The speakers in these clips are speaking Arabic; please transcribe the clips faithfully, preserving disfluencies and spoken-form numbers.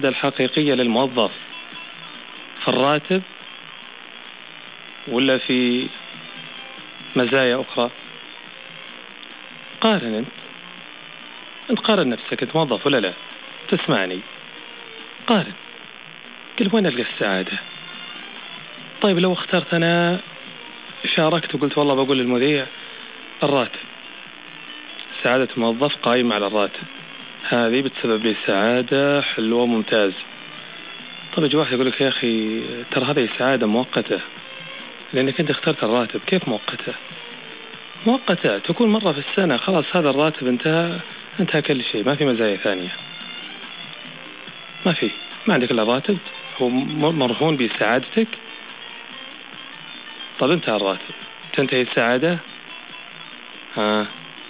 الحقيقية للموظف في الراتب ولا في مزايا أخرى؟ قارن أنت أنت قارن نفسك، أنت موظف ولا لا؟ تسمعني، قارن، قل وين ألقى السعادة؟ طيب لو اخترت أنا شاركت وقلت والله بقول للمذيع الراتب، سعادة الموظف قائمة على الراتب، هذه بتسبب لي سعادة حلوة ممتازة. طيب يجي واحد يقول لك يا أخي ترى هذه سعادة مؤقتة لأنك أنت اخترت الراتب. كيف مؤقتة؟ مؤقتة تكون مرة في السنة، خلاص هذا الراتب انتهى، انتهى كل شيء، ما في مزايا ثانية، ما في، ما عندك إلا الراتب، هو مرهون بسعادتك. طب انتهى الراتب، تنتهي السعادة. ها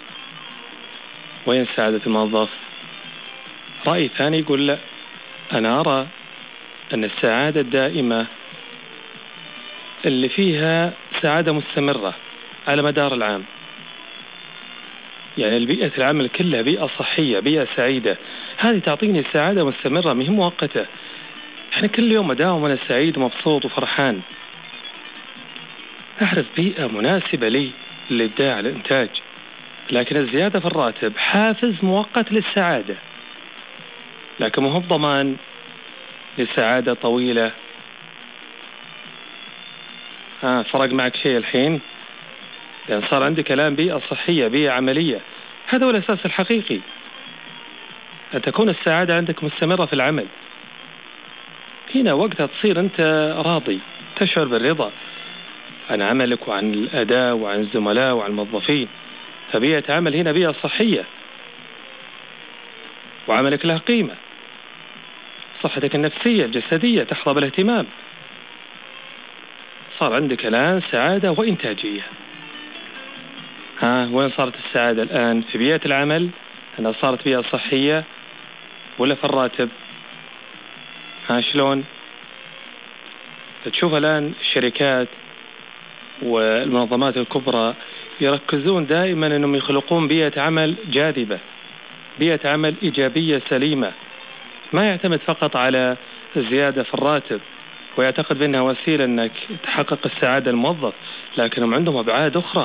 وين سعادة الموظف؟ رأي ثاني يقول لا، أنا أرى أن السعادة الدائمة اللي فيها سعادة مستمرة على مدار العام، يعني البيئة العمل كلها بيئة صحية، بيئة سعيدة، هذه تعطيني سعادة مستمرة ما هي مؤقتة. احنا كل يوم أداوم أنا سعيد ومبسوط وفرحان، أعرف بيئة مناسبة لي للإبداع الإنتاج. لكن الزيادة في الراتب حافز مؤقت للسعادة، لكن مو ضمان لسعادة طويلة. ها فرق معك شيء الحين؟ لأن صار عندي كلام بيئة صحية، بيئة عملية، هذا هو الأساس الحقيقي، أن تكون السعادة عندك مستمرة في العمل. هنا وقتها تصير أنت راضي، تشعر بالرضا عن عملك وعن الأداء وعن الزملاء وعن الموظفين. فبيئة عمل هنا بيئة صحية، وعملك له قيمة، صحتك النفسية الجسدية تحظى بالاهتمام، صار عندك الآن سعادة وإنتاجية. ها وين صارت السعادة الآن؟ في بيئة العمل أنها صارت بيئة صحية ولا في الراتب؟ ها شلون؟ تشوف الآن الشركات والمنظمات الكبرى يركزون دائما أنهم يخلقون بيئة عمل جاذبة، بيئة عمل إيجابية سليمة، ما يعتمد فقط على الزيادة في الراتب ويعتقد بأنها وسيلة أنك تحقق السعادة الموظف، لكنهم عندهم أبعاد أخرى.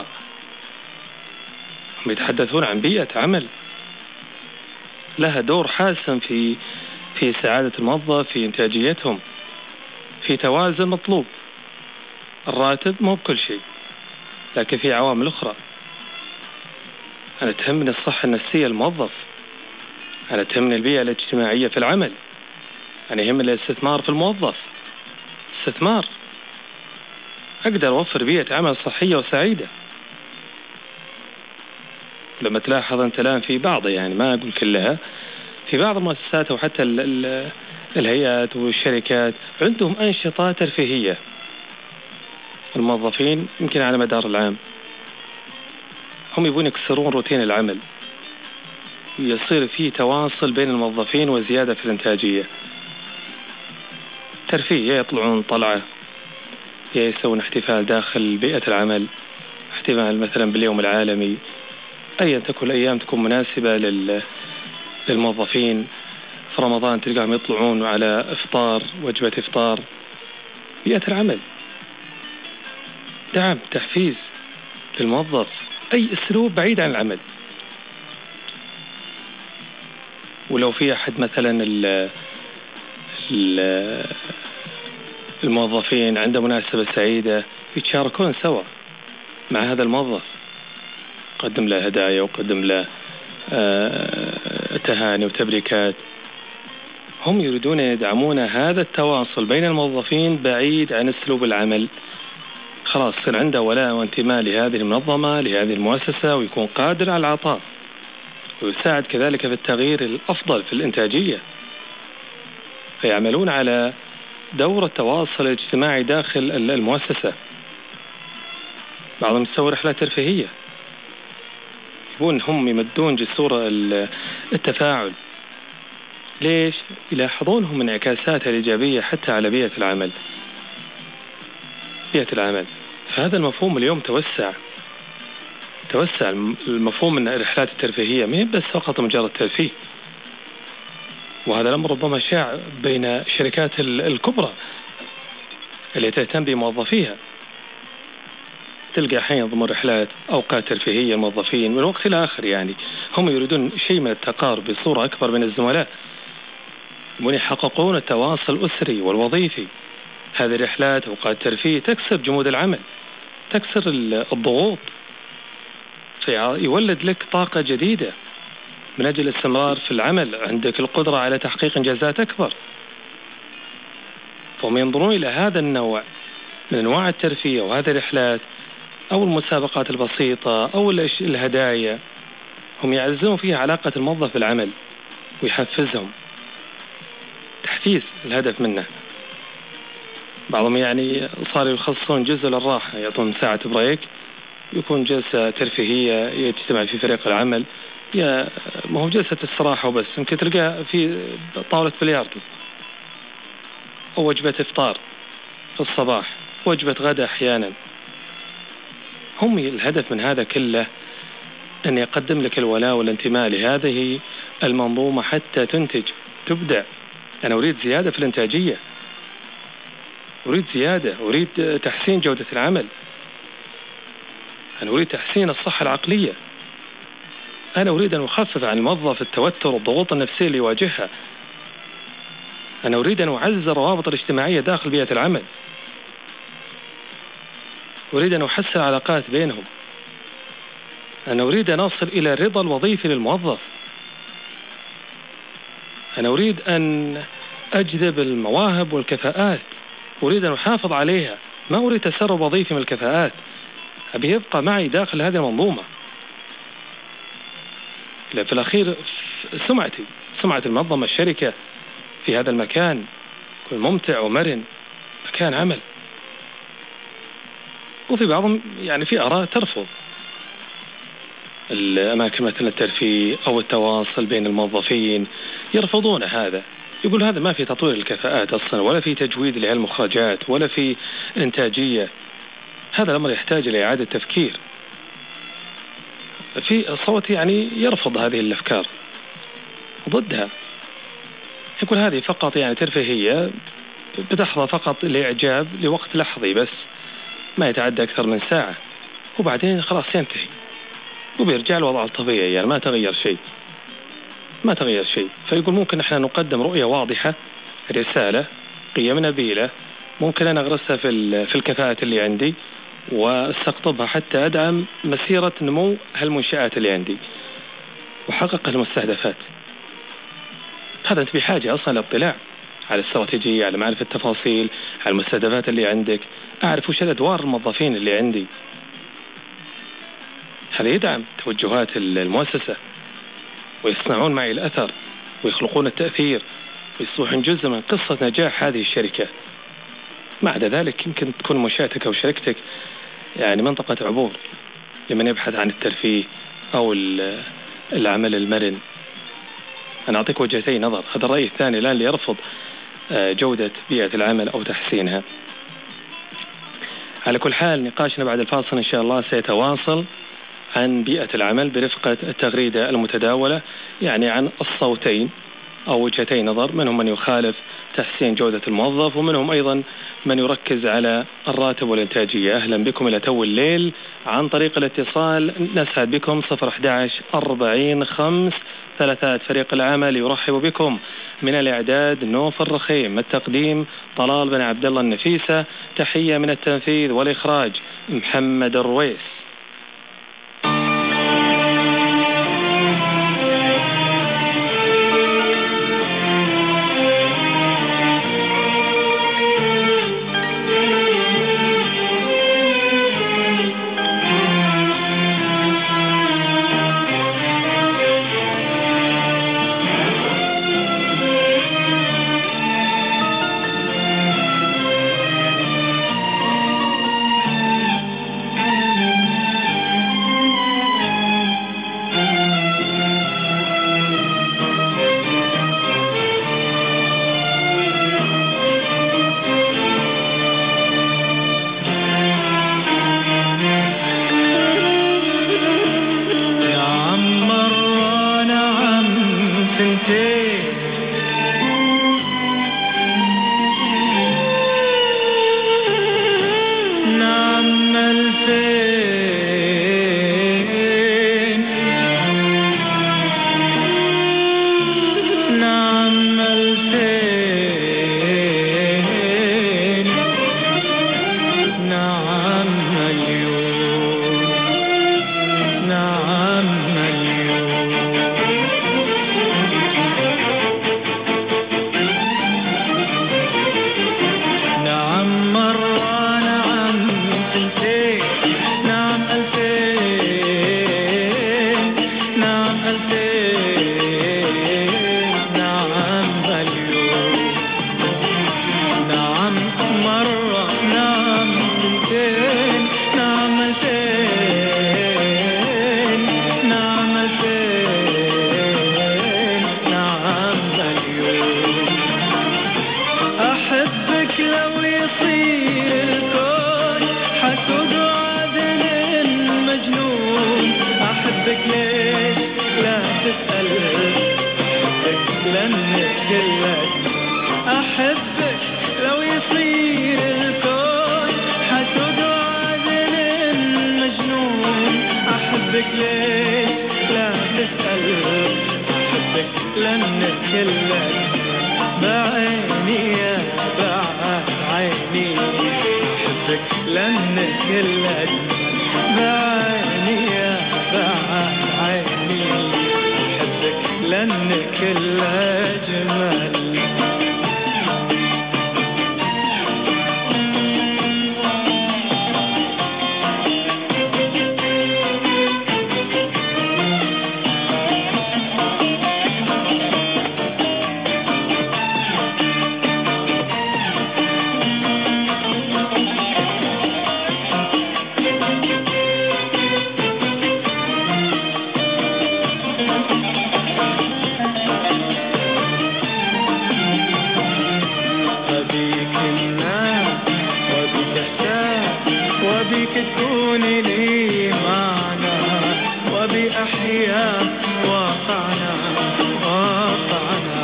هم يتحدثون عن بيئة عمل لها دور حاسم في في سعادة الموظف، في إنتاجيتهم، في توازن مطلوب. الراتب مو بكل شيء، لكن في عوامل أخرى. أنا تهمني الصحة النفسية الموظف، أنا تهمني البيئة الاجتماعية في العمل، أنا يهمني الاستثمار في الموظف، استثمار، أقدر أوفر بيئة عمل صحية وسعيدة. لما تلاحظ أنت الآن في بعض، يعني ما أقول كلها، في بعض المؤسسات وحتى ال ال الهيئات والشركات عندهم أنشطة ترفيهية الموظفين يمكن على مدار العام، هم يبون يكسرون روتين العمل، يصير فيه تواصل بين الموظفين وزيادة في الإنتاجية. ترفيه، يطلعون طلعة، يسوون احتفال داخل بيئة العمل، احتفال مثلا باليوم العالمي، أيا تكون الأيام تكون مناسبة لل للموظفين. في رمضان تلقاهم يطلعون على إفطار، وجبة إفطار. بيئة العمل، دعم، تحفيز للموظف، أي أسلوب بعيد عن العمل. ولو في أحد مثلا ال ال الموظفين عنده مناسبة سعيدة يتشاركون سوا مع هذا الموظف، قدم له هدايا وقدم له تهاني وتبريكات. هم يريدون يدعمون هذا التواصل بين الموظفين بعيد عن أسلوب العمل. خلاص يصير عنده ولاء وانتماء لهذه المنظمة، لهذه المؤسسة، ويكون قادر على العطاء ويساعد كذلك في التغيير الأفضل في الإنتاجية. فيعملون على دور التواصل الاجتماعي داخل المؤسسة. بعضهم يسوي رحلات ترفيهية، يبون هم يمدون جسور التفاعل. ليش؟ يلاحظونهم انعكاساتها الإيجابية حتى على بيئة العمل. بيئة العمل، فهذا المفهوم اليوم توسع توسع المفهوم أن الرحلات الترفيهية ما هي بس فقط مجرد ترفيه، وهذا الأمر ربما شاع بين الشركات الكبرى اللي تهتم بموظفيها. تلقى حين ضمن رحلات أوقات ترفيهية الموظفين من وقت إلى آخر، يعني هم يريدون شيء من التقارب بصورة أكبر من الزملاء، ويحققون التواصل الأسري والوظيفي. هذه الرحلات أوقات ترفيه تكسب جمود العمل، تكسر الضغوط، فيولد لك طاقة جديدة من أجل الاستمرار في العمل، عندك القدرة على تحقيق إنجازات أكبر. فهم ينظرون إلى هذا النوع من أنواع الترفيه وهذه الرحلات أو المسابقات البسيطة أو الهدايا، هم يعززون فيها علاقة الموظف بالعمل ويحفزهم، تحفيز الهدف منه. بعضهم يعني صار يخصصون جزء للراحة، يعطون ساعة بريك، يكون جلسة ترفيهية يجتمع في فريق العمل، يا ما هو جلسة استراحة وبس، يمكن تلقاه في طاولة بلياردو، أو وجبة إفطار في الصباح، وجبة غدا أحيانا. هم الهدف من هذا كله أن يقدم لك الولاء والانتماء لهذه المنظومة حتى تنتج تبدع. أنا أريد زيادة في الإنتاجية، أريد زيادة، أريد تحسين جودة العمل، أنا أريد تحسين الصحة العقلية، أنا أريد أن أخفف عن الموظف التوتر والضغوط النفسية اللي يواجهها، أنا أريد أن أعزز الروابط الاجتماعية داخل بيئة العمل، أريد أن أحسن العلاقات بينهم، أنا أريد أن أصل إلى الرضا الوظيفي للموظف، أنا أريد أن أجذب المواهب والكفاءات، أريد أن أحافظ عليها، ما أريد تسرب وظيفي من الكفاءات، أبي يبقى معي داخل هذه المنظومة. في الأخير سمعتي سمعة المنظمة الشركة في هذا المكان يكون ممتع ومرن، مكان عمل. وفي بعضهم يعني في آراء ترفض الأماكن مثل الترفيه أو التواصل بين الموظفين، يرفضون هذا، يقول هذا ما في تطوير الكفاءات أصلا، ولا في تجويد لهالمخرجات، ولا في إنتاجية. هذا الأمر يحتاج إلى إعادة تفكير. في صوت يعني يرفض هذه الأفكار ضدها، يقول هذه فقط يعني ترفيهية بتحظى فقط لإعجاب لوقت لحظي بس، ما يتعدى أكثر من ساعة، وبعدين خلاص ينتهي وبيرجع الوضع الطبيعي، يعني ما تغير شيء ما تغير شيء. فيقول ممكن احنا نقدم رؤية واضحة، رسالة، قيم نبيلة، ممكن أنا أغرسها في في الكفاءة اللي عندي واستقطبها حتى أدعم مسيرة نمو هالمنشآت اللي عندي وحقق المستهدفات. هذا أنت بحاجة أصلا للاطلاع على الاستراتيجية، على معرفة التفاصيل، على المستهدفات اللي عندك، أعرف وش الأدوار الموظفين اللي عندي. هذا يدعم توجهات المؤسسة، ويصنعون معي الأثر ويخلقون التأثير ويصبحون جزء من قصة نجاح هذه الشركة. ما عدا ذلك يمكن تكون منشأتك أو شركتك يعني منطقة عبور لمن يبحث عن الترفيه أو العمل المرن. أنا أعطيك وجهتين نظر. هذا الرأي الثاني الآن اللي يرفض جودة بيئة العمل أو تحسينها. على كل حال نقاشنا بعد الفاصل إن شاء الله سيتواصل عن بيئة العمل برفقة التغريدة المتداولة، يعني عن الصوتين أو وجهتين نظر، منهم من يخالف تحسين جودة الموظف ومنهم أيضا من يركز على الراتب والإنتاجية. أهلا بكم إلى تو الليل عن طريق الاتصال، نسعد بكم صفر أحد عشر أربعين خمس ثلاثات. فريق العمل يرحب بكم من الإعداد نوف الرخيم، التقديم طلال بن عبد الله النفيسة، تحية من التنفيذ والإخراج محمد الرويس. أحبك لو يصير الكون حسود وعادل مجنون. أحبك ليش لا تسأل، أحبك لأنك كلك بعيني يا بعد عيني. أحبك لأنك كلك بعيني يا بعد عيني. أحبك لأنك كل أجمل. وبيك تكوني لي معنا وبأحيا واقعنا واقعنا.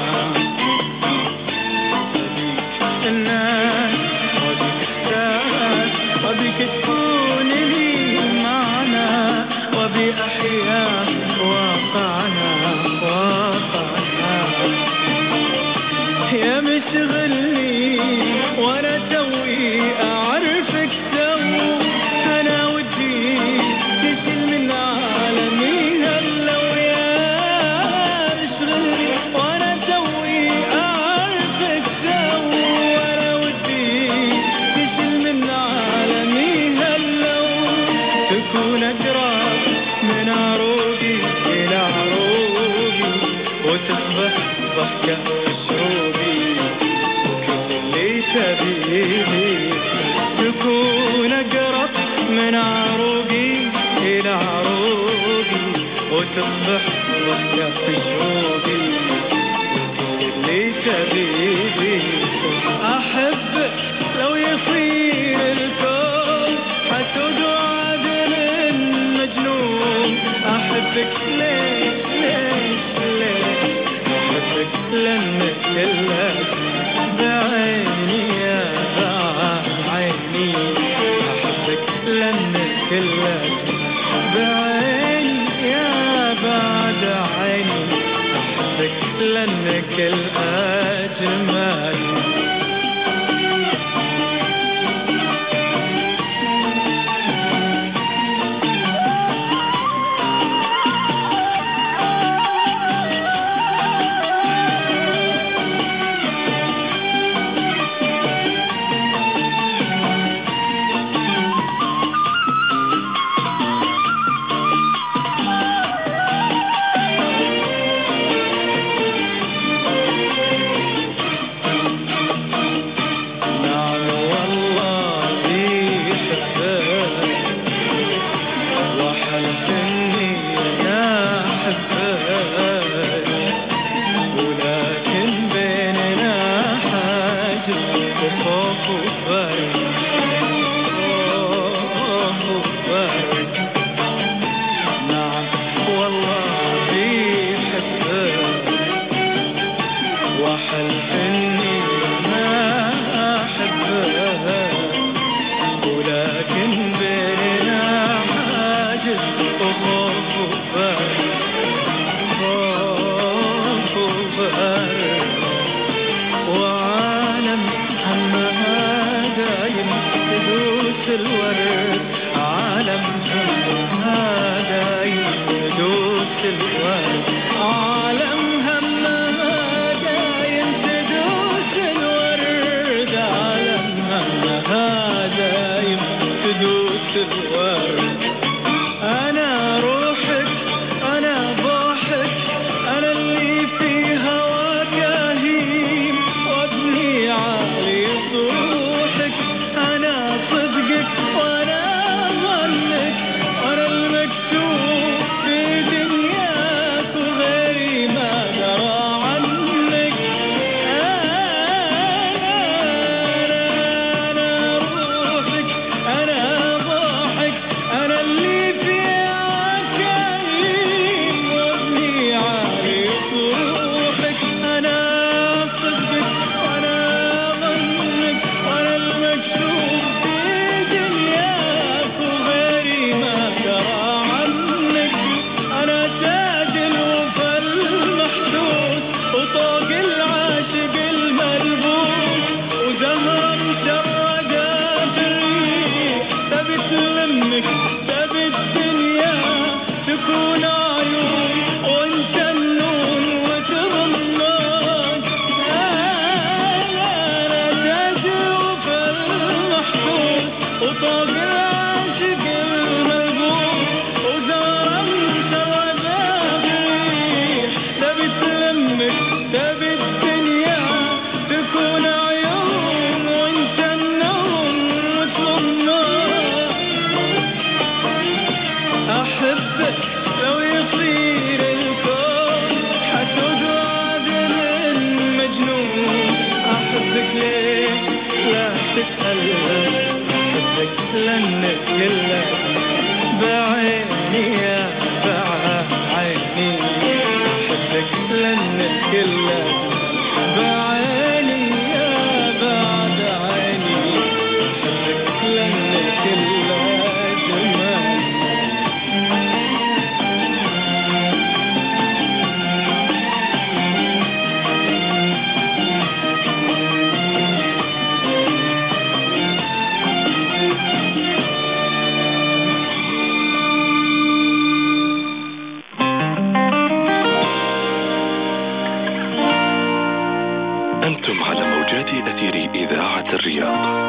وبيك الناس وبيك الساس وبيك تكوني لي معنا وبأحيا واقعنا واقعنا. يا مشغلني وانا توي اعرفك تو. انا ودي تشيل من عالمي هلا ويا مشغلني وانا توي اعرفك تو. انا ودي تشيل من عالمي هلا تكون اقرب من عروقي الى عروقي وتصبح ضحكة شروقي. وكل اللي تبيه تكون أقرب من عروقي إلى عروقي وتصبح ضحكة في شروقي. وكل اللي تبيه. أحبك لو يصير الكون حسود وعادل مجنون. أحبك ليش ليش ليش أحبك لأنك كلك بعيني يا بعد عيني. أحبك لأنك كلك بعيني يا بعد عيني. أحبك لأنك الأجمل. وعالم همها دايم أثير إذاعة الرياض.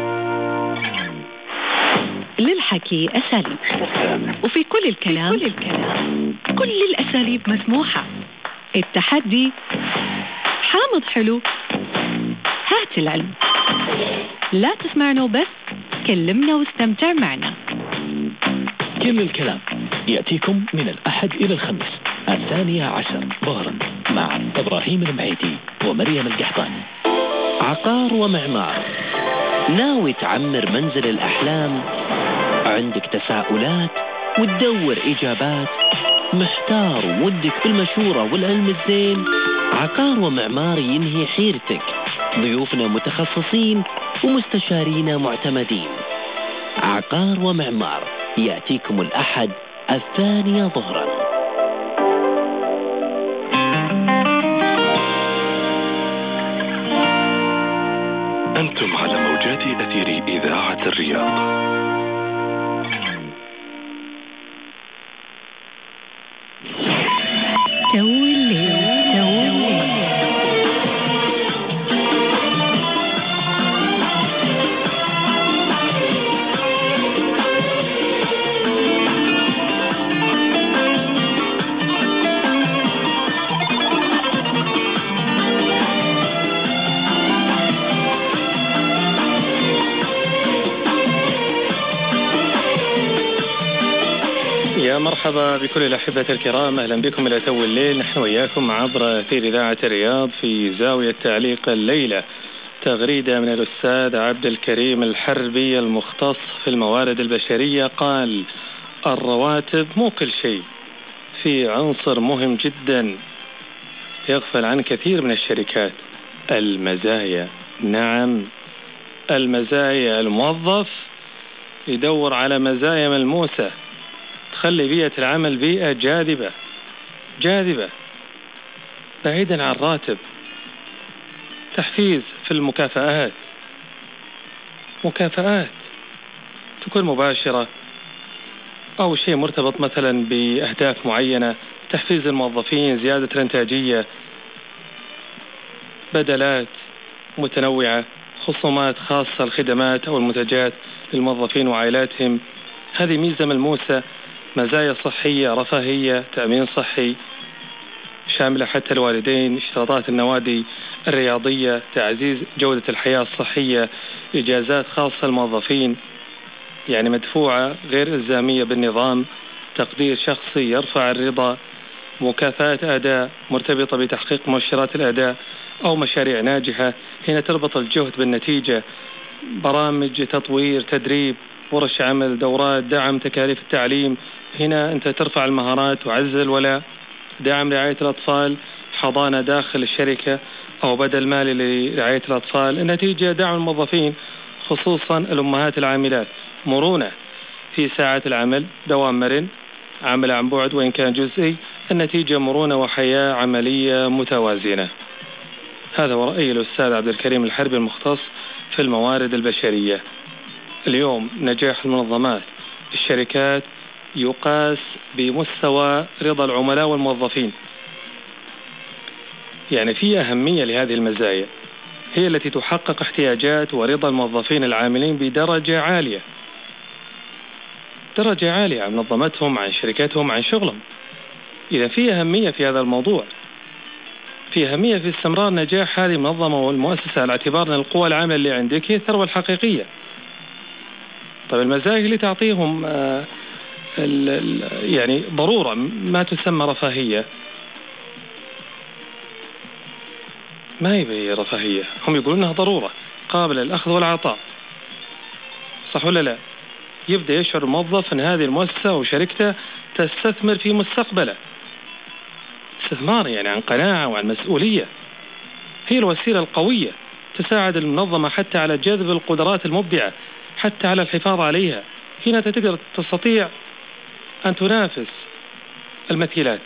للحكي أساليب، وفي كل الكلام, كل الكلام كل الأساليب مسموحة. التحدي حامض حلو، هات العلم. لا تسمعنا وبس، كلمنا واستمتع معنا. كل الكلام يأتيكم من الأحد إلى الخميس الثانية عشر ظهرا مع إبراهيم المعيدي ومريم القحطاني. عقار ومعمار، ناوي تعمر منزل الأحلام؟ عندك تساؤلات وتدور إجابات؟ محتار وودك بالمشورة والعلم الزين؟ عقار ومعمار ينهي حيرتك. ضيوفنا متخصصين ومستشارين معتمدين. عقار ومعمار يأتيكم الأحد الثانية ظهرا. أنتم على موجات أثير إذاعة الرياض. تو الليل، تو الليل. يا مرحبا بكل الأحبة الكرام، أهلا بكم إلى تو الليل. نحن وياكم عبر أثير إذاعة الرياض في زاوية تعليق الليلة. تغريدة من الأستاذ عبد الكريم الحربي المختص في الموارد البشرية، قال: الرواتب مو كل شيء، في عنصر مهم جدا يغفل عن كثير من الشركات، المزايا. نعم، المزايا. الموظف يدور على مزايا ملموسة تخلي بيئة العمل بيئة جاذبة جاذبة بعيدا عن الراتب. تحفيز في المكافآت، مكافآت تكون مباشرة أو شيء مرتبط مثلا بأهداف معينة، تحفيز الموظفين، زيادة الإنتاجية، بدلات متنوعة، خصومات خاصة، الخدمات أو المنتجات للموظفين وعائلاتهم. هذه ميزة ملموسة. مزايا صحية، رفاهية، تأمين صحي شاملة حتى الوالدين، اشتراطات النوادي الرياضية، تعزيز جودة الحياة الصحية، إجازات خاصة للموظفين يعني مدفوعة غير إلزامية بالنظام، تقدير شخصي يرفع الرضا، مكافآت أداء مرتبطة بتحقيق مؤشرات الأداء أو مشاريع ناجحة، هنا تربط الجهد بالنتيجة، برامج تطوير، تدريب، ورش عمل، دورات، دعم تكاليف التعليم، هنا أنت ترفع المهارات وعزز الولاء، دعم رعاية الأطفال، حضانة داخل الشركة أو بدل مالي لرعاية الأطفال. النتيجة دعم الموظفين خصوصا الأمهات العاملات، مرونة في ساعات العمل، دوام مرن، عمل عن بعد وإن كان جزئي، النتيجة مرونة وحياة عملية متوازنة. هذا ورأي الأستاذ عبد الكريم الحربي المختص في الموارد البشرية. اليوم نجاح المنظمات الشركات يقاس بمستوى رضا العملاء والموظفين، يعني في أهمية لهذه المزايا، هي التي تحقق احتياجات ورضا الموظفين العاملين بدرجة عالية، درجة عالية عن منظمتهم، عن شركاتهم، عن شغلهم. إذا في أهمية في هذا الموضوع، في أهمية في استمرار نجاح هذه المنظمة والمؤسسة على اعتبار أن القوى العاملة اللي عندك هي الثروة الحقيقية. طيب المزايا اللي تعطيهم آه ال ال يعني ضرورة ما تسمى رفاهية، ما هي رفاهية، هم يقولون أنها ضرورة قابلة للأخذ والعطاء، صح ولا لا؟ يبدأ يشعر الموظف أن هذه المؤسسة وشركته تستثمر في مستقبله، استثمار يعني عن قناعة وعن مسؤولية. هي الوسيلة القوية تساعد المنظمة حتى على جذب القدرات المبدعة، حتى على الحفاظ عليها. هنا تقدر تستطيع أن تنافس المثيلات.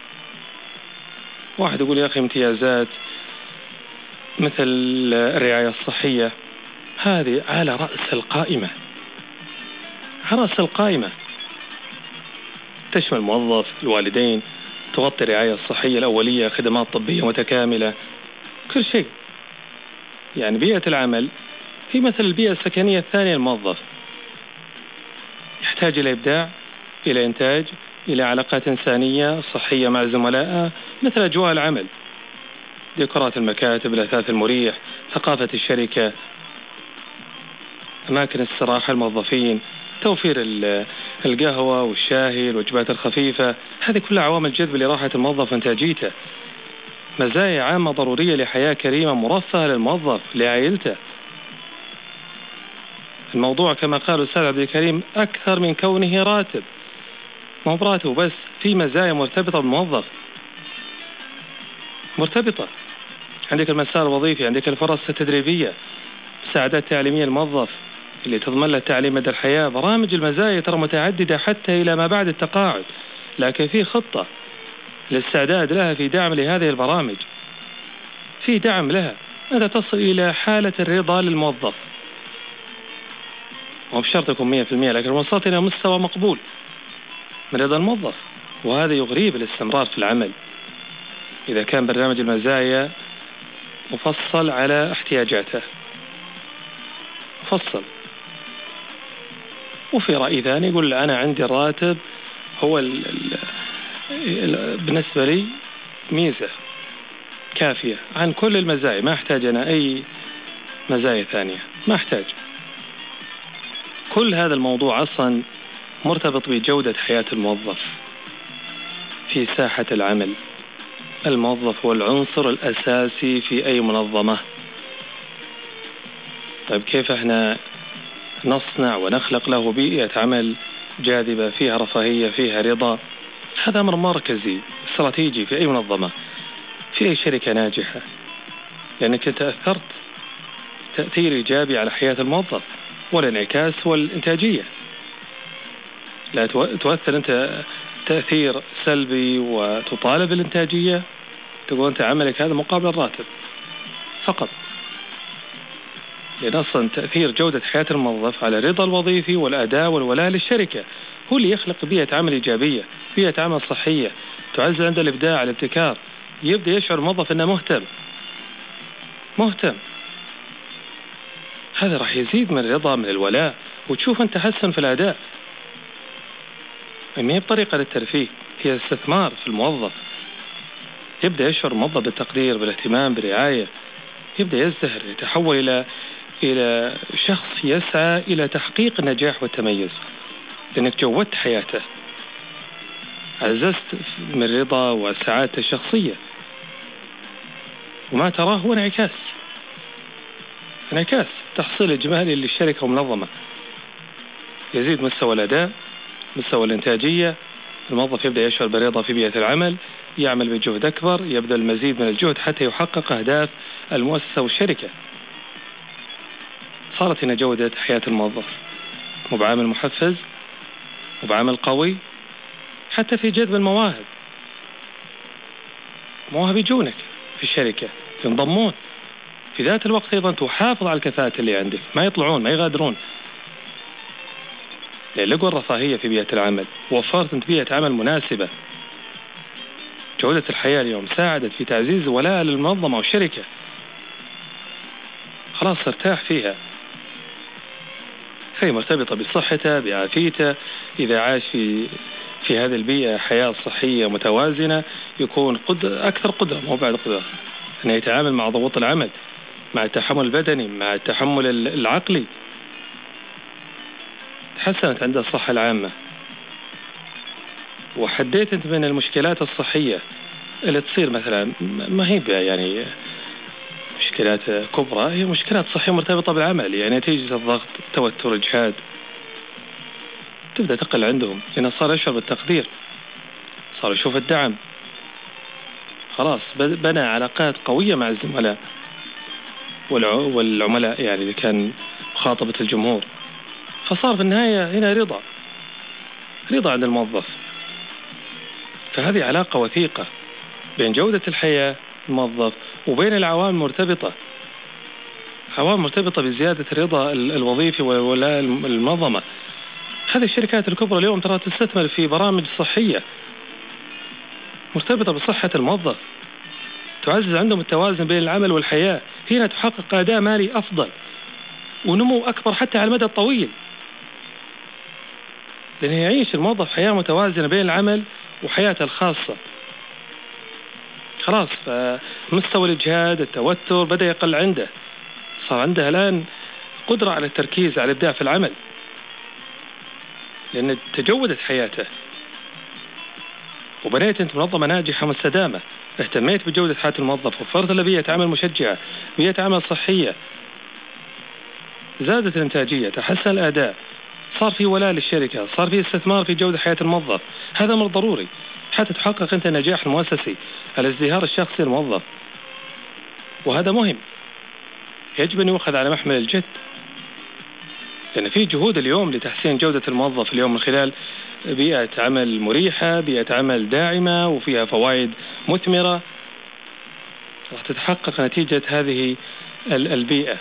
واحد يقول يا أخي امتيازات مثل الرعاية الصحية، هذه على رأس القائمة، على رأس القائمة، تشمل الموظف، الوالدين، تغطي الرعاية الصحية الأولية، خدمات طبية متكاملة، كل شيء. يعني بيئة العمل هي مثل البيئة السكنية الثانية للموظف، يحتاج إلى إبداع، إلى إنتاج، إلى علاقات إنسانية صحية مع زملائه، مثل أجواء العمل، ديكورات المكاتب، الأثاث المريح، ثقافة الشركة، أماكن استراحة الموظفين، توفير القهوة والشاهي، الوجبات الخفيفة. هذه كلها عوامل جذب لراحة الموظف وإنتاجيته، مزايا عامة ضرورية لحياة كريمة مرفهة للموظف لعائلته. الموضوع كما قال الأستاذ عبد الكريم أكثر من كونه راتب، مو براتب بس، في مزايا مرتبطة بالموظف، مرتبطة. عندك المسار الوظيفي، عندك الفرص التدريبية، مساعدات تعليمية للموظف اللي تضمن له التعليم مدى الحياة. برامج المزايا ترى متعددة حتى إلى ما بعد التقاعد، لكن في خطة للاستعداد لها، في دعم لهذه البرامج، في دعم لها. أنت تصل إلى حالة الرضا للموظف، مو بشرط يكون مية في المية، لكن وصلت إلى مستوى مقبول من رضا الموظف، وهذا يغريه بالاستمرار في العمل إذا كان برنامج المزايا مفصل على احتياجاته، مفصل. وفي رأي ثاني يقول أنا عندي الراتب هو ال ال بالنسبة لي ميزة كافية عن كل المزايا، ما أحتاج أنا أي مزايا ثانية، ما أحتاج. كل هذا الموضوع أصلا مرتبط بجودة حياة الموظف في ساحة العمل. الموظف هو العنصر الأساسي في أي منظمة. طيب كيف احنا نصنع ونخلق له بيئة عمل جاذبة فيها رفاهية فيها رضا؟ هذا أمر مركزي استراتيجي في أي منظمة، في أي شركة ناجحة، لأنك أنت أثرت تأثير إيجابي على حياة الموظف والانعكاس والإنتاجية. لا تؤثر أنت تأثير سلبي وتطالب بالإنتاجية، تقول أنت عملك هذا مقابل الراتب فقط، لأن أصلا تأثير جودة حياة الموظف على الرضا الوظيفي والأداء والولاء للشركة هو اللي يخلق بيئة عمل إيجابية، بيئة عمل صحية تعزز عند الإبداع الابتكار. يبدأ يشعر الموظف أنه مهتم مهتم هذا راح يزيد من الرضا من الولاء، وتشوف أنت تحسن في الأداء. ما هي بطريقة للترفيه، هي استثمار في الموظف. يبدأ يشعر الموظف بالتقدير بالاهتمام بالرعاية، يبدأ يزدهر، يتحول إلى إلى شخص يسعى إلى تحقيق النجاح والتميز، لأنك جودت حياته، عززت من الرضا وسعادته الشخصية. وما تراه هو انعكاس انعكاس تحصيل إجمالي للشركة ومنظمة، يزيد مستوى الأداء، مستوى الإنتاجية. الموظف يبدأ يشعر بالرضا في بيئة العمل، يعمل بجهد أكبر، يبذل المزيد من الجهد حتى يحقق أهداف المؤسسة والشركة. صارت هنا جودة حياة الموظف، مو بعامل محفز، مو بعامل قوي، حتى في جذب المواهب. مواهب يجونك في الشركة، ينضمون في ذات الوقت، أيضا تحافظ على الكفاءات اللي عندك، ما يطلعون ما يغادرون، لقوا الرفاهية في بيئة العمل. وفرت انت بيئة عمل مناسبة. جودة الحياة اليوم ساعدت في تعزيز ولاء للمنظمة والشركة، خلاص ارتاح فيها، هي مرتبطة بصحته بعافيته. إذا عاش في في هذه البيئة حياة صحية متوازنة يكون قد أكثر قدرة، مو بعد قدرة، أن يتعامل مع ضغوط العمل، مع التحمل البدني، مع التحمل العقلي. تحسنت عنده الصحة العامة، وحديت انت من المشكلات الصحية اللي تصير مثلا، ما هي يعني مشكلات كبرى، هي مشكلات صحية مرتبطة بالعمل، يعني نتيجة الضغط، التوتر، الإجهاد، تبدأ تقل عندهم، لأنه صار يشعر بالتقدير، صار يشوف الدعم، خلاص بنى علاقات قوية مع الزملاء والعملاء، يعني اللي كان مخاطبة الجمهور. فصار في النهاية هنا رضا رضا عند الموظف. فهذه علاقة وثيقة بين جودة الحياة الموظف وبين العوامل المرتبطة، عوامل مرتبطة بزيادة الرضا الوظيفي ولا المنظمة. هذه الشركات الكبرى اليوم ترى تستثمر في برامج صحية مرتبطة بصحة الموظف، تعزز عندهم التوازن بين العمل والحياة، هنا تحقق أداء مالي أفضل ونمو أكبر حتى على المدى الطويل، لأنه يعيش الموظف حياة متوازنة بين العمل وحياته الخاصة. خلاص فمستوى الإجهاد التوتر بدأ يقل عنده، صار عنده الآن قدرة على التركيز على الإبداع في العمل لأن تجودت حياته. وبنيت أنت منظمة ناجحة مستدامة، اهتميت بجودة حياة الموظف، وفرت له بيئة عمل مشجعة، بيئة عمل صحية، زادت الإنتاجية، تحسن الأداء، صار في ولاء للشركة، صار في استثمار في جودة حياة الموظف. هذا أمر ضروري حتى تحقق أنت النجاح المؤسسي، الازدهار الشخصي للموظف، وهذا مهم يجب أن يؤخذ على محمل الجد، لأن في جهود اليوم لتحسين جودة الموظف اليوم من خلال بيئة عمل مريحة، بيئة عمل داعمة وفيها فوائد مثمرة راح تتحقق نتيجة هذه البيئة.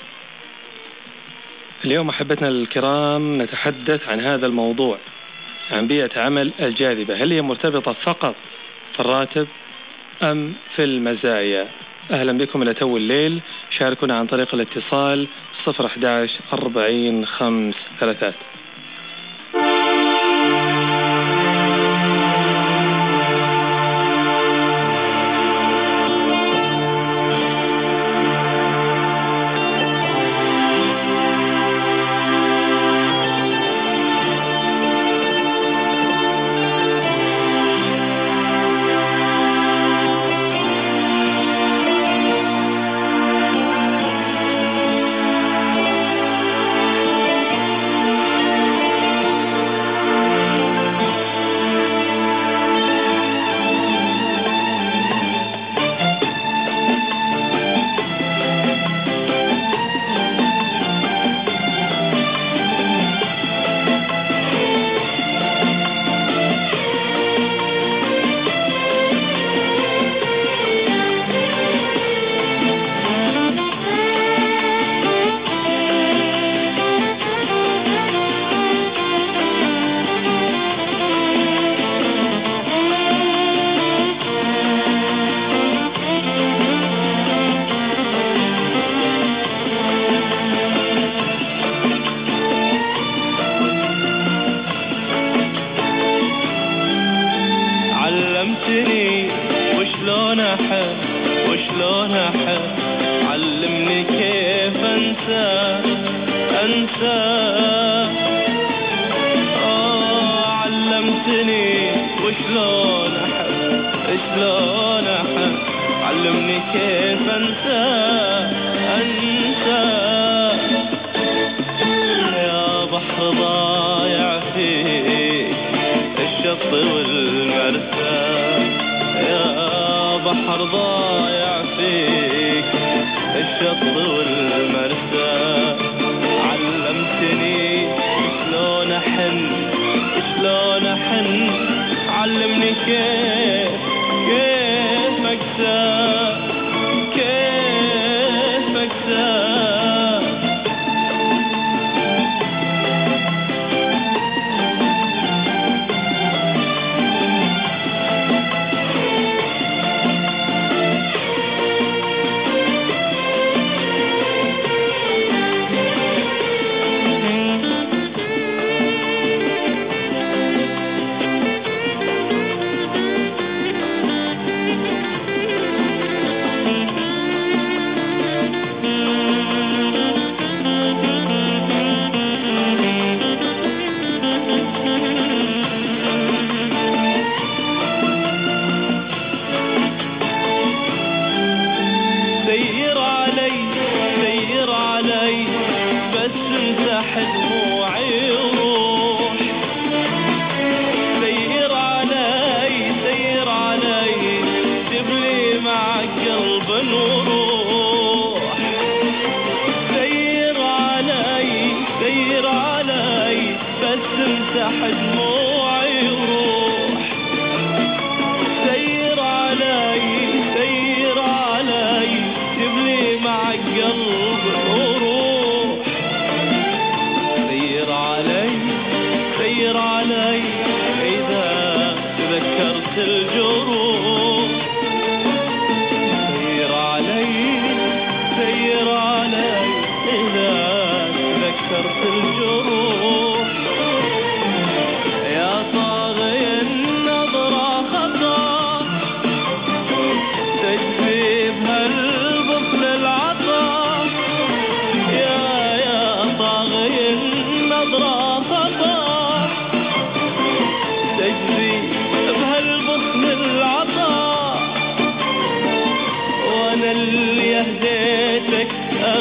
اليوم أحبتنا الكرام نتحدث عن هذا الموضوع، عن بيئة عمل الجاذبة، هل هي مرتبطة فقط في الراتب أم في المزايا؟ أهلا بكم إلى تو الليل، شاركونا عن طريق الاتصال صفر أحد عشر أربعين خمس ثلاثات.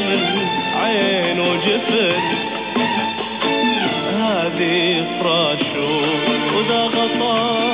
من عين وجفن، هذه فراشه وذا غطاء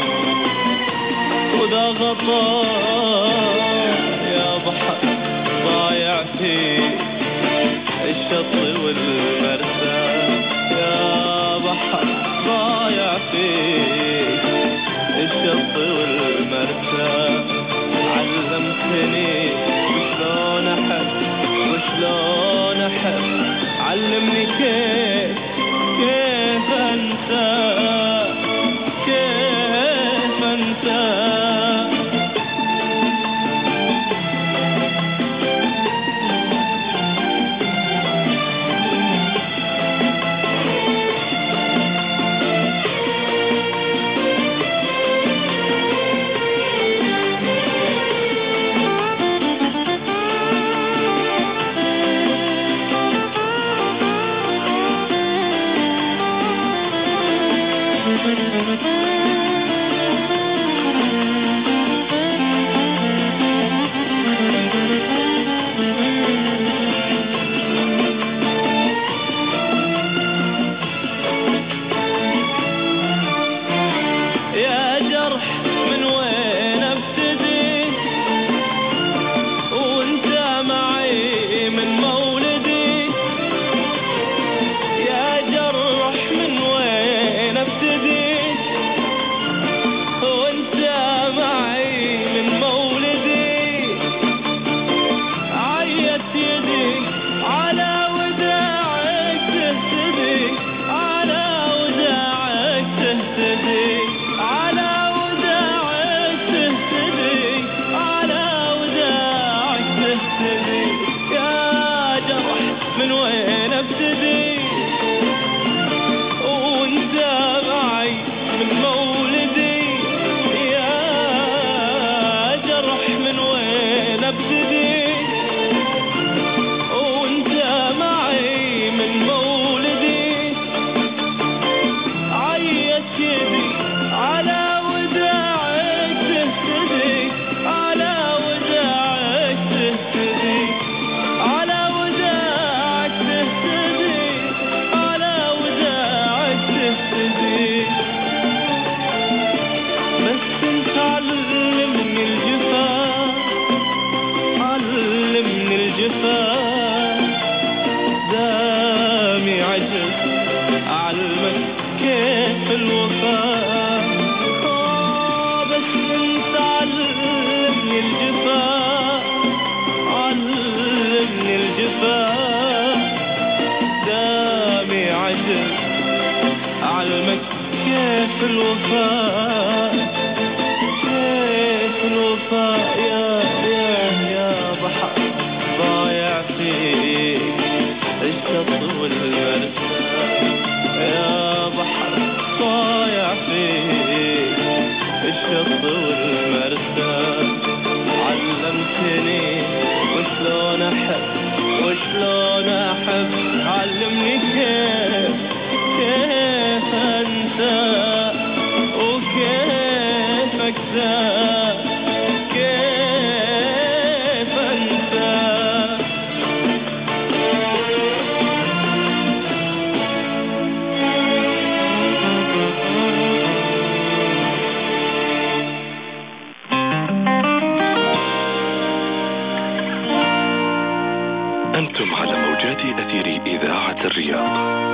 وذا غطاء، يا بحر ضايع فيه الشط والمرسى، يا بحر ضايع فيه الشط والمرسى. علمتني وشلون أحب وشلون أحب، علمني كيف كيف أنسى كيف أنسى. أنتم على موجات أثير إذاعة الرياض.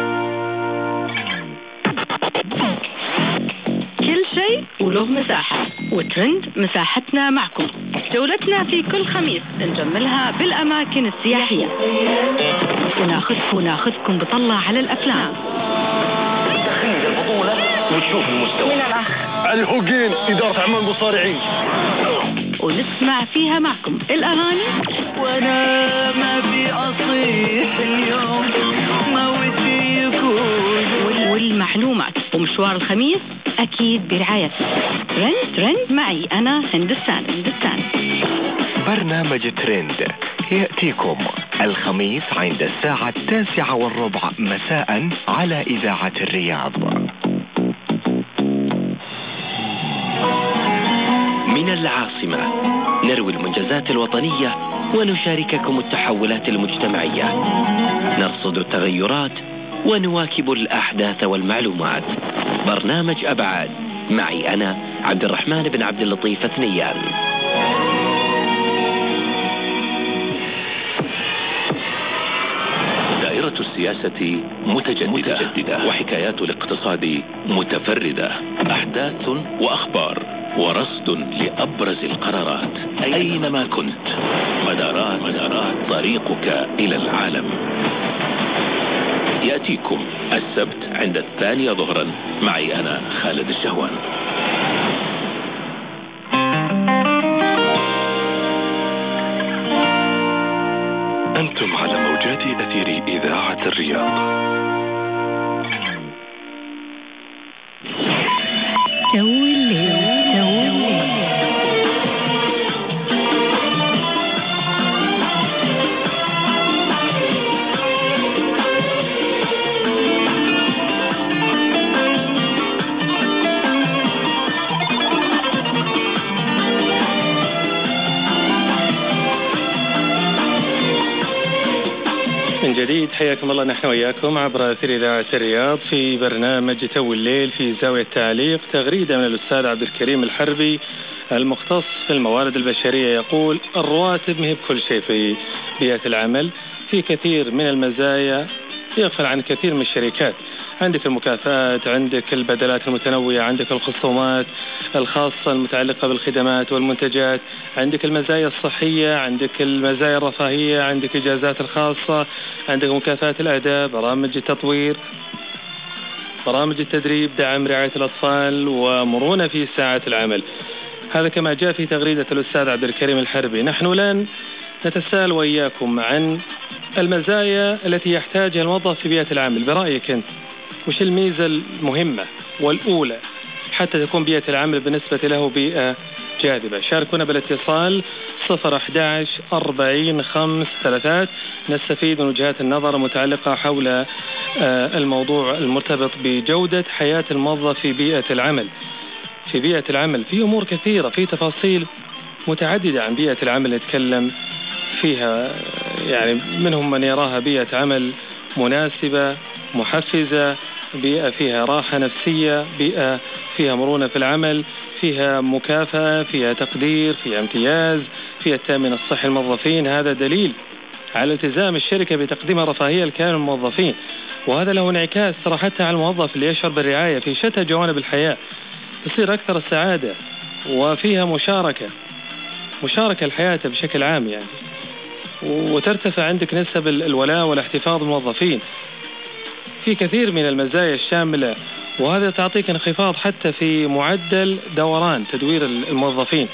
كل شيء وله مساحة، وترند مساحتنا معكم. جولتنا في كل خميس نجملها بالأماكن السياحية، وناخذكم وناخذكم بطلع على الأفلام. تخيل البطولة ونشوف المستوى. من الأخ الهوجين إدارة أعمال مصارعين، ونسمع فيها معكم الأغاني. وانا ما في اصيح اليوم ما ودي يكون، والمعلومات. ومشوار الخميس اكيد برعايتنا. ترند ترند معي انا هندسان هندسان. برنامج ترند يأتيكم الخميس عند الساعة التاسعة والربع مساء على إذاعة الرياض. من العاصمة نروي المنجزات الوطنية ونشارككم التحولات المجتمعية، نرصد التغيرات ونواكب الأحداث والمعلومات. برنامج أبعاد معي أنا عبد الرحمن بن عبد اللطيف ثنيان. دائرة السياسة متجددة, متجددة وحكايات الاقتصاد متفردة، أحداث وأخبار ورصد لأبرز القرارات. أينما كنت، مدارات مدارات طريقك إلى العالم. يأتيكم السبت عند الثانية ظهرا معي أنا خالد الشهوان. أنتم على موجات أثير إذاعة الرياض. جو الليل. من جديد حياكم الله، نحن وياكم عبر أثير إذاعة الرياض في برنامج تو الليل في زاوية التعليق. تغريدة من الأستاذ عبد الكريم الحربي المختص في الموارد البشرية، يقول: الرواتب مهي بكل شيء في بيئة العمل، في كثير من المزايا يغفل عن كثير من الشركات. عندك المكافآت، عندك البدلات المتنوعة، عندك الخصومات الخاصة المتعلقة بالخدمات والمنتجات، عندك المزايا الصحية، عندك المزايا الرفاهية، عندك إجازات الخاصة، عندك مكافآت الأداء، برامج التطوير، برامج التدريب، دعم رعاية الأطفال، ومرونة في ساعات العمل. هذا كما جاء في تغريدة الأستاذ عبد الكريم الحربي. نحن الآن نتساءل وإياكم عن المزايا التي يحتاجها الموظف في بيئة العمل. برأيك أنت وش الميزة المهمة والأولى حتى تكون بيئة العمل بالنسبة له بيئة جاذبة؟ شاركونا بالاتصال صفر أحد عشر أربعين خمس ثلاثات، نستفيد من وجهات النظر المتعلقة حول الموضوع المرتبط بجودة حياة الموظف في بيئة العمل. في بيئة العمل في أمور كثيرة، في تفاصيل متعددة عن بيئة العمل نتكلم فيها، يعني منهم من يراها بيئة عمل مناسبة محفزة، بيئة فيها راحة نفسية، بيئة فيها مرونة في العمل، فيها مكافأة، فيها تقدير، فيها امتياز، فيها التأمين الصحي للموظفين. هذا دليل على التزام الشركة بتقديم رفاهية لكامل الموظفين، وهذا له انعكاس ترى حتى على الموظف اللي يشعر بالرعاية في شتى جوانب الحياة، يصير أكثر السعادة، وفيها مشاركة مشاركة الحياة بشكل عام يعني، وترتفع عندك نسب الولاء والاحتفاظ بالموظفين. في كثير من المزايا الشاملة، وهذا تعطيك انخفاض حتى في معدل دوران تدوير الموظفين.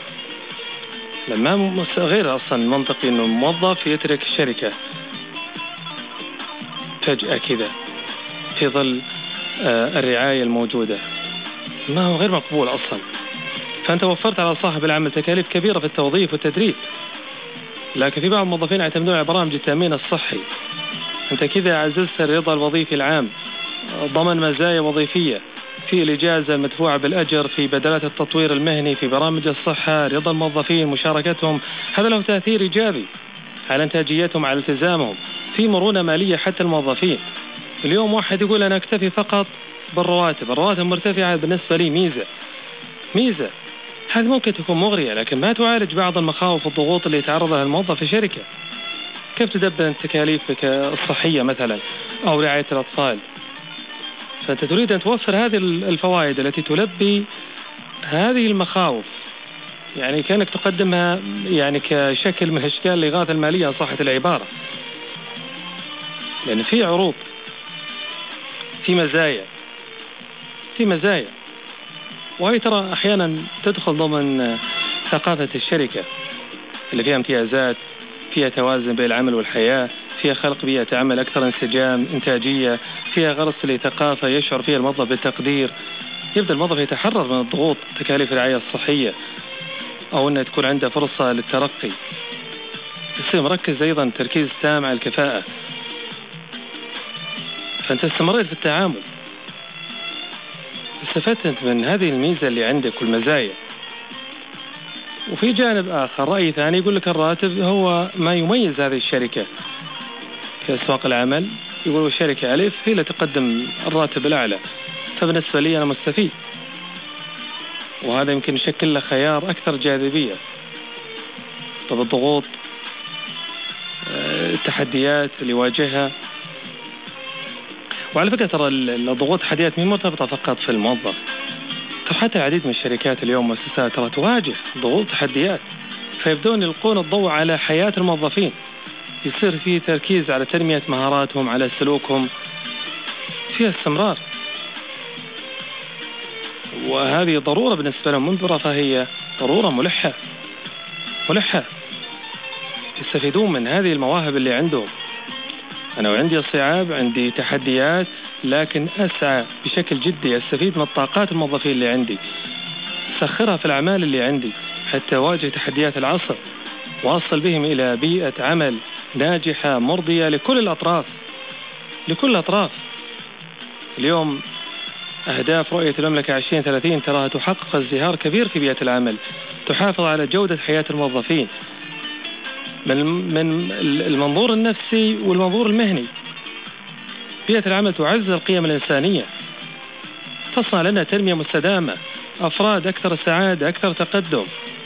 لما غير أصلا منطقي إنه موظف يترك الشركة فجأة كذا في ظل الرعاية الموجودة، ما هو غير مقبول أصلا. فأنت وفرت على صاحب العمل تكاليف كبيرة في التوظيف والتدريب. لكن في بعض الموظفين يعتمدون على برامج التأمين الصحي، أنت كذا عززت الرضا الوظيفي العام، ضمن مزايا وظيفية في الإجازة المدفوعة بالأجر، في بدلات التطوير المهني، في برامج الصحة، رضا الموظفين، مشاركتهم، هذا له تأثير إيجابي على إنتاجيتهم، على التزامهم، في مرونة مالية حتى الموظفين. اليوم واحد يقول أنا أكتفي فقط بالرواتب، الرواتب مرتفعة بالنسبة لي ميزة ميزة هذه ممكن تكون مغرية، لكن ما تعالج بعض المخاوف والضغوط اللي يتعرض لها الموظف في شركة. كيف تدبر أنت تكاليفك الصحية مثلا أو رعاية الأطفال؟ فأنت تريد أن توفر هذه الفوائد التي تلبي هذه المخاوف، يعني كأنك تقدمها يعني كشكل من أشكال الإغاثة المالية صحة العبارة، لأن في عروض، في مزايا في مزايا وهي ترى أحيانا تدخل ضمن ثقافة الشركة اللي فيها امتيازات، فيها توازن بين العمل والحياة، فيها خلق بيئة عمل أكثر انسجام، إنتاجية، فيها غرس لثقافة يشعر فيها الموظف بالتقدير. يبدأ الموظف يتحرر من الضغوط، تكاليف الرعاية الصحية، أو أنه تكون عنده فرصة للترقي، يصير مركز أيضا تركيز تام على الكفاءة. فأنت استمريت في التعامل، استفدت من هذه الميزة اللي عندك والمزايا. وفي جانب آخر رأي ثاني يقول لك الراتب هو ما يميز هذه الشركة في أسواق العمل. يقولوا الشركة ألف هي اللي تقدم الراتب الأعلى، فبالنسبة لي أنا مستفيد، وهذا يمكن يشكل له خيار أكثر جاذبية. طب الضغوط، التحديات اللي يواجهها، وعلى فكرة ترى الضغوط التحديات مو مرتبطة فقط في الموظف، ترى حتى العديد من الشركات اليوم مؤسسات ترى تواجه ضغوط تحديات، فيبدون يلقون الضوء على حياة الموظفين، يصير في تركيز على تنمية مهاراتهم، على سلوكهم، فيها استمرار. وهذه ضرورة بالنسبة لهم، منذ رفاهية ضرورة ملحة ملحة يستفيدون من هذه المواهب اللي عندهم. أنا وعندي صعاب، عندي تحديات، لكن أسعى بشكل جدي أستفيد من طاقات الموظفين اللي عندي، سخرها في الأعمال اللي عندي حتى أواجه تحديات العصر، وأصل بهم إلى بيئة عمل ناجحة مرضية لكل الأطراف لكل الأطراف. اليوم أهداف رؤية المملكة عشرين ثلاثين تراها تحقق ازدهار كبير في بيئة العمل، تحافظ على جودة حياة الموظفين من من المنظور النفسي والمنظور المهني. بيئة العمل تعزز القيم الإنسانية، تصنع لنا تنمية مستدامة، أفراد أكثر سعادة، أكثر تقدم.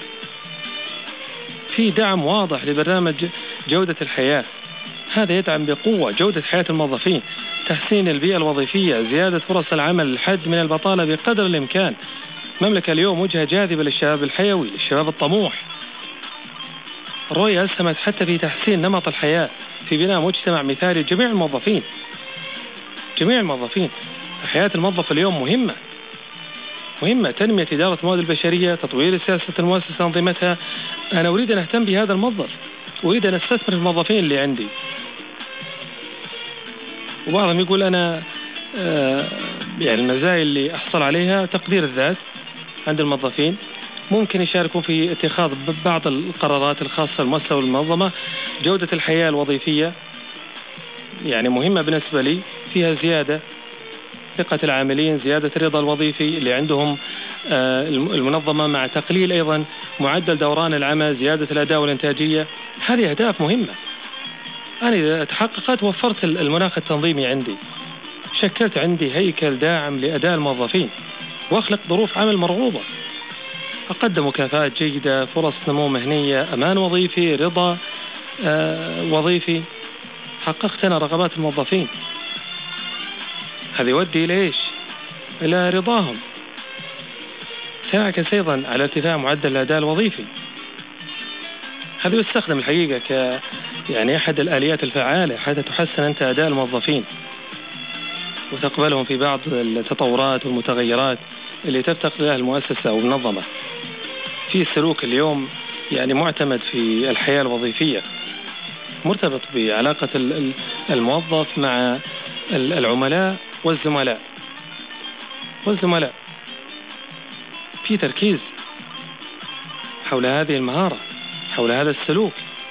في دعم واضح لبرنامج جودة الحياة، هذا يدعم بقوة جودة حياة الموظفين، تحسين البيئة الوظيفية، زيادة فرص العمل، الحد من البطالة بقدر الإمكان. المملكة اليوم وجهة جاذبة للشباب الحيوي، للشباب الطموح. الرؤية أسهمت حتى في تحسين نمط الحياة، في بناء مجتمع مثالي لجميع الموظفين جميع الموظفين. حياة الموظف اليوم مهمة مهمة تنمية إدارة الموارد البشرية، تطوير سياسة المؤسسة أنظمتها. أنا أريد أن أهتم بهذا الموظف، أريد أن أستثمر في الموظفين اللي عندي. وبعضهم يقول أنا آه يعني المزايا اللي أحصل عليها تقدير الذات عند الموظفين، ممكن يشاركوا في اتخاذ بعض القرارات الخاصة بالمؤسسة والمنظمة. جودة الحياة الوظيفية يعني مهمة بالنسبة لي، فيها زيادة ثقة العاملين، زيادة الرضا الوظيفي اللي عندهم آه المنظمة، مع تقليل أيضا معدل دوران العمل، زيادة الأداء والإنتاجية. هذه أهداف مهمة. أنا إذا تحققت وفرت المناخ التنظيمي عندي، شكلت عندي هيكل داعم لأداء الموظفين، وأخلق ظروف عمل مرغوبة، أقدم مكافآت جيدة، فرص نمو مهنية، أمان وظيفي، رضا آه وظيفي، حققت أنا رغبات الموظفين. هذا يودي إليش؟ إلى رضاهم، سيعكس أيضا على ارتفاع معدل الأداء الوظيفي. هذا يستخدم الحقيقة ك يعني أحد الآليات الفعالة حتى تحسن أنت أداء الموظفين وتقبلهم في بعض التطورات والمتغيرات اللي تفتقد لها المؤسسة أو المنظمة. في سلوك اليوم يعني معتمد في الحياة الوظيفية، مرتبط بعلاقة الموظف مع العملاء والزملاء والزملاء في تركيز حول هذه المهارة، حول هذا السلوك،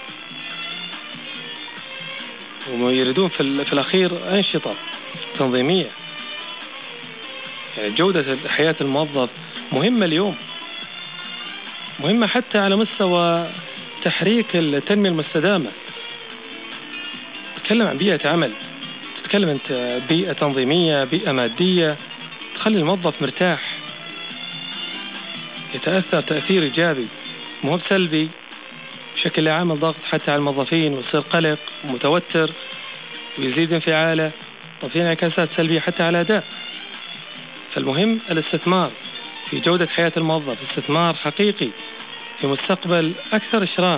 ويريدون في, في الأخير أنشطة تنظيمية. يعني جودة حياة الموظف مهمة اليوم، مهمة حتى على مستوى تحريك التنمية المستدامة. تتكلم عن بيئة عمل، تتكلم أنت بيئة تنظيمية، بيئة مادية تخلي الموظف مرتاح، يتأثر تأثير إيجابي مو سلبي بشكل عام، ضغط حتى على الموظفين، ويصير قلق ومتوتر ويزيد انفعاله، طب في انعكاسات سلبية حتى على الأداء. فالمهم الاستثمار في جودة حياة الموظف، استثمار حقيقي في مستقبل أكثر إشراق.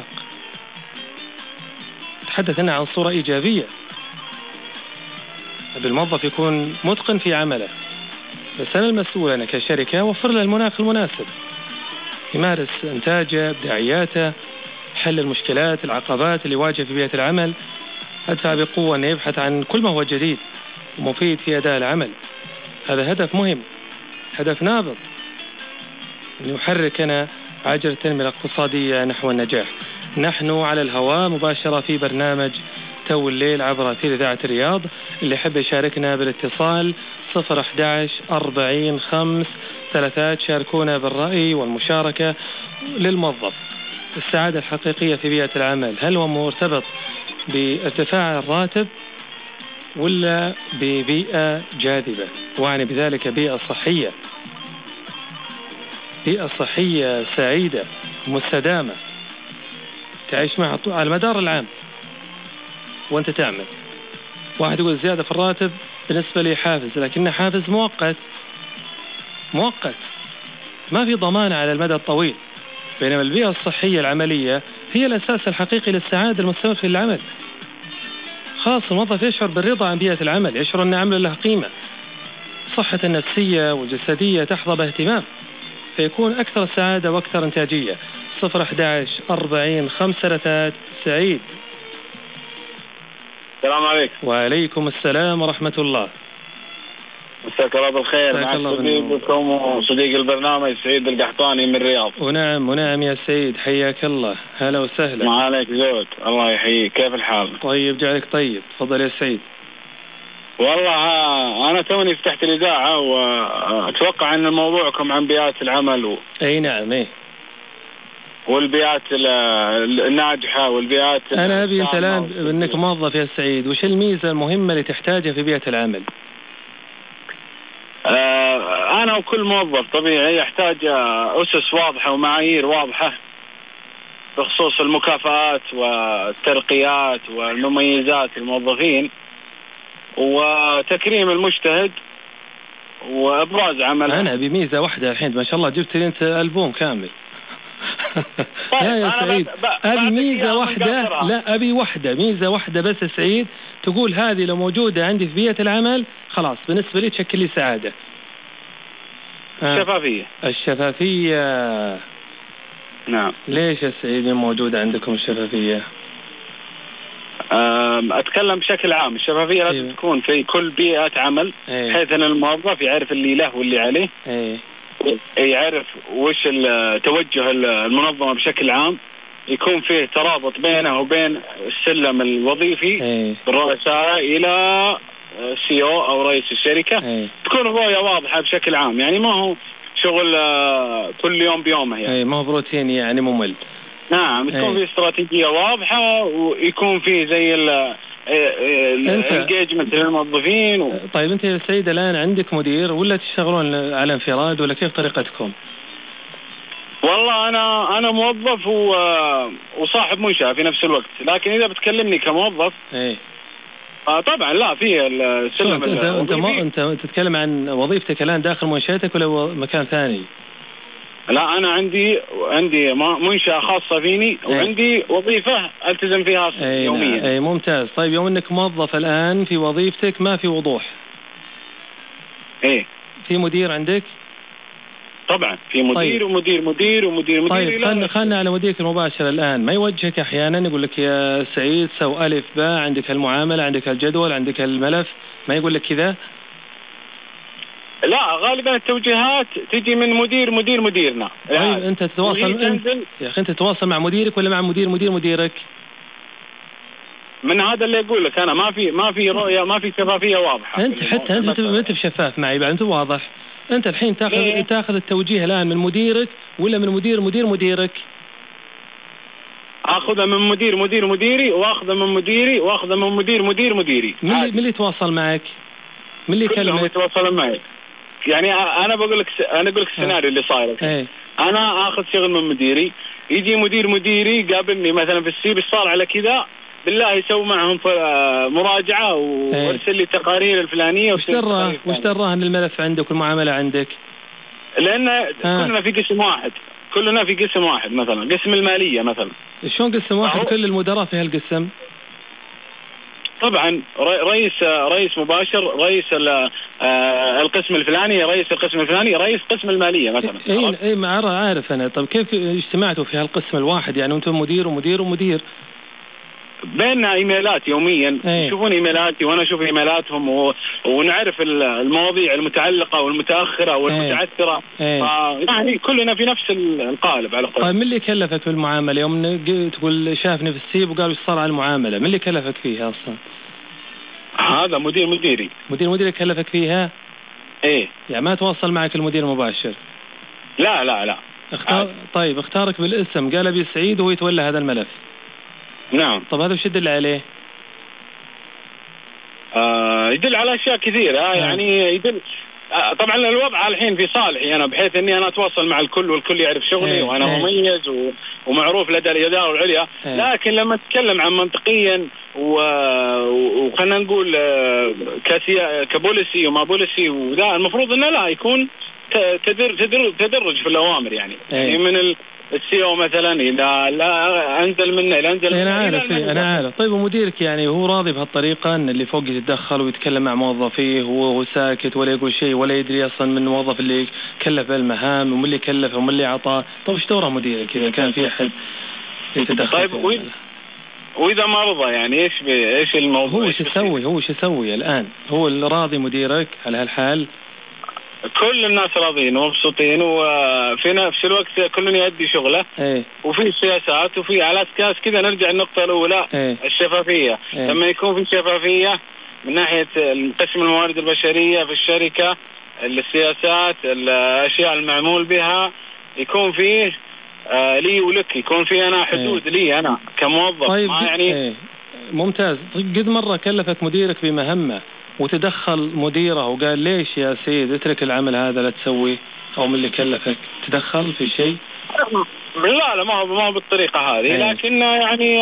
تحدث هنا عن صورة إيجابية، الموظف يكون متقن في عمله، بس أنا المسؤول أنا كشركة أوفر له المناخ المناسب، يمارس إنتاجه، إبداعياته، حل المشكلات، العقبات اللي يواجه في بيئة العمل، أدفع بقوة أن يبحث عن كل ما هو جديد ومفيد في أداء العمل. هذا هدف مهم، هدف نابض، أن يحركنا عجلة التنمية الاقتصادية نحو النجاح. نحن على الهواء مباشرة في برنامج تو الليل عبر أثير إذاعة الرياض. اللي يحب يشاركنا بالاتصال صفر أحد عشر أربعين خمس الثلاثات شاركونا بالرأي والمشاركة للموظف. السعادة الحقيقية في بيئة العمل هل هو مرتبط بارتفاع الراتب ولا ببيئة جاذبة؟ وعني بذلك بيئة صحية، بيئة صحية سعيدة مستدامة تعيش معها على المدار العام وانت تعمل. واحد يقول زيادة في الراتب بالنسبة لي حافز، لكنه حافز مؤقت مؤقت ما في ضمان على المدى الطويل. بينما البيئة الصحية العملية هي الأساس الحقيقي للسعادة المستمر في العمل. خاص الموظف يشعر بالرضا عن بيئة العمل، يشعر أن عمله له قيمة، صحة النفسية والجسدية تحظى باهتمام، فيكون أكثر سعادة وأكثر إنتاجية. صفر أحد عشر أربعين خمسة ثلاثات. سعيد. السلام عليكم. وعليكم السلام ورحمة الله. مساك الله بالخير. مع صديقكم وصديق البرنامج سعيد القحطاني من الرياض. ونعم ونعم يا سعيد، حياك الله. هلا وسهلا. ما عليك زود. الله يحييك. كيف الحال؟ طيب جعلك طيب. تفضل يا سعيد. والله أنا توني فتحت الإذاعة وأتوقع أن موضوعكم عن بيئات العمل و... أي نعم. إيه والبيئات الناجحة والبيئات. أنا أبي أنت الآن أنك موظف يا سعيد، وش الميزة المهمة اللي تحتاجها في بيئة العمل؟ آه أنا وكل موظف طبيعي يحتاج أسس واضحة ومعايير واضحة بخصوص المكافآت والترقيات والمميزات الموظفين وتكريم المجتهد وإبراز عمل. أنا أبي ميزة واحدة الحين، ما شاء الله جبت لي أنت ألبوم كامل. لا يا سعيد، أبي ميزة واحدة. لا أبي واحدة، ميزة واحدة بس يا سعيد، تقول هذه لو موجودة عندي في بيئة العمل خلاص بالنسبة لي تشكل لي سعادة. الشفافية. الشفافية. نعم. ليش يا سعيد موجودة عندكم الشفافية؟ أتكلم بشكل عام. الشفافية لازم أيوه. تكون في كل بيئة عمل. أيوه. بحيث أن الموظف يعرف اللي له واللي عليه. أيوه. يعرف وش توجه المنظمة بشكل عام، يكون فيه ترابط بينه وبين السلم الوظيفي بالرؤساء إلى سي او أو رئيس الشركة. أي. تكون الرؤية واضحة بشكل عام، يعني ما هو شغل كل يوم بيومه يعني. أي ما هو بروتيني يعني ممل. نعم تكون فيه استراتيجية واضحة ويكون فيه زي ال الانجيجمنت للموظفين و... طيب أنت يا سعيد الآن عندك مدير ولا تشتغلون على انفراد ولا كيف طريقتكم؟ والله أنا أنا موظف و... وصاحب منشأة في نفس الوقت، لكن إذا بتكلمني كموظف إيه آه طبعا لا في السلم. أنت أنت ما أنت تتكلم عن وظيفتك الآن داخل منشأتك ولا مكان ثاني؟ لا أنا عندي عندي منشأة خاصة فيني وعندي وظيفة ألتزم فيها أي يوميا. أي ممتاز. طيب يوم أنك موظف الآن في وظيفتك ما في وضوح. إيه في مدير عندك؟ طبعا في مدير. طيب. ومدير مدير ومدير مدير. طيب خلنا خلنا على مديرك المباشر الآن، ما يوجهك أحيانا يقول لك يا سعيد سو ألف باء، عندك المعاملة عندك الجدول عندك الملف، ما يقول لك كذا؟ لا غالبا التوجيهات تجي من مدير مدير مديرنا. طيب يعني أنت تتواصل أنت يا أخي أنت تتواصل مع مديرك ولا مع مدير مدير مديرك؟ من هذا اللي أقول لك أنا ما في ما في رؤية ما في شفافية واضحة. أنت حتى أنت ما أنت بشفاف معي بعد، أنت واضح. أنت الحين تأخذ إيه؟ تأخذ التوجيه الآن من مديرك ولا من مدير مدير مديرك؟ أخذه من مدير مدير مديري وأخذه من مديري وأخذه من مدير مدير مديري. من اللي من اللي يتواصل معك؟ من اللي يكلمك؟ يتواصل معي. يعني أنا بقول لك أنا أقول لك السيناريو اللي صاير. ايه؟ أنا آخذ شغل من مديري، يجي مدير مديري قابلني مثلا في السي صار على كذا، بالله يسوي معهم مراجعة وارسل لي تقارير الفلانية. وش دراه وش دراه أن الملف عندك والمعاملة عندك؟ لأن آه. كلنا في قسم واحد، كلنا في قسم واحد مثلا قسم المالية مثلا. شلون قسم واحد كل المدراء في هالقسم؟ طبعا رئيس رئيس مباشر، رئيس القسم الفلاني، رئيس القسم الفلاني، رئيس قسم المالية مثلا. اي اي ما عارف انا. طب كيف اجتمعتوا في هالقسم الواحد يعني انتم مدير ومدير ومدير؟ بيننا ايميلات يوميا. ايه؟ يشوفون ايميلاتي وانا اشوف ايميلاتهم و... ونعرف المواضيع المتعلقة والمتأخرة والمتعثرة. ايه؟ يعني كلنا في نفس القالب على قول. طيب من اللي كلفك في المعاملة يوم تقول شافني في السيب وقال وش صار على المعاملة؟ من اللي كلفك فيها اصلا؟ هذا مدير مديري. مدير مديري كلفك فيها؟ ايه يعني ما تواصل معك المدير مباشر؟ لا لا لا. اختار طيب اختارك بالاسم، قال ابي سعيد وهو يتولى هذا الملف. نعم. طب هذا وش يدل عليه؟ آه يدل على اشياء كثيره. آه يعني يدل آه طبعا الوضع الحين في صالحي انا، بحيث اني انا اتواصل مع الكل والكل يعرف شغلي ايه وانا ايه مميز و... ومعروف لدى الاداره العليا. ايه. لكن لما اتكلم عن منطقيا و... وخلنا نقول آه كسيا... كبوليسي وما بوليسي، وده المفروض انه لا يكون تدر... تدر... تدرج في الاوامر يعني. ايه. يعني من ال... السي او مثلا اذا لا انزل منه الى انزل منه. انا منه عارف إيه انا عارف. طيب ومديرك يعني هو راضي بهالطريقه ان اللي فوق يتدخل ويتكلم مع موظفيه وهو ساكت ولا يقول شيء ولا يدري اصلا من الموظف اللي كلف بالمهام ومن اللي كلفه ومن اللي اعطاه؟ طيب ايش دوره مديرك اذا كان في احد يتدخل؟ طيب وإذا, واذا ما رضى يعني ايش بي... ايش الموضوع؟ هو ايش يسوي؟ هو ايش يسوي الان؟ هو اللي راضي مديرك على هالحال؟ كل الناس راضيين ومبسوطين، وفي نفس الوقت كل يؤدي شغله. ايه. وفي سياسات وفي على اساس كذا نرجع النقطة الأولى. ايه. الشفافية. ايه. لما يكون في شفافية من ناحية قسم الموارد البشرية في الشركة، السياسات، الأشياء المعمول بها، يكون فيه آه لي ولك، يكون فيه أنا حدود. ايه. لي أنا كموظف. طيب ما يعني ايه. ممتاز. قد مرة كلفك مديرك بمهمة وتدخل مديره وقال ليش يا سيد اترك العمل هذا لا تسوي، او من اللي كلفك تدخل في شيء؟ لا لا ما هو ما هو بالطريقة هذه. أيه. لكن يعني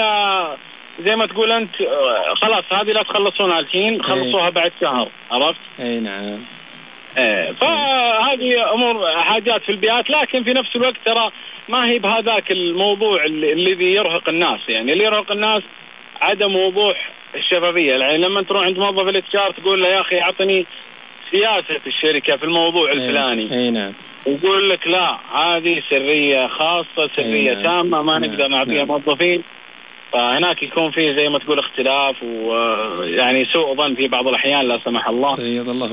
زي ما تقول أنت خلاص هذه لا تخلصونها الحين، خلصوها. أيه. بعد شهر. عرفت؟ اي نعم. ايه. فهذه امور حاجات في البيئات، لكن في نفس الوقت ترى ما هي بهذاك الموضوع الذي يرهق الناس. يعني اللي يرهق الناس عدم وضوح الشفافية. يعني لما تروح عند موظف الاتش ار تقول له يا اخي اعطني سياسة الشركة في الموضوع ايه. الفلاني. اي نعم. ويقول لك لا هذه سرية خاصة، سرية ايه. تامة، ما نعم. نقدر نعطيها موظفين. فهناك يكون فيه زي ما تقول اختلاف ويعني سوء ظن في بعض الأحيان لا سمح الله. سيد الله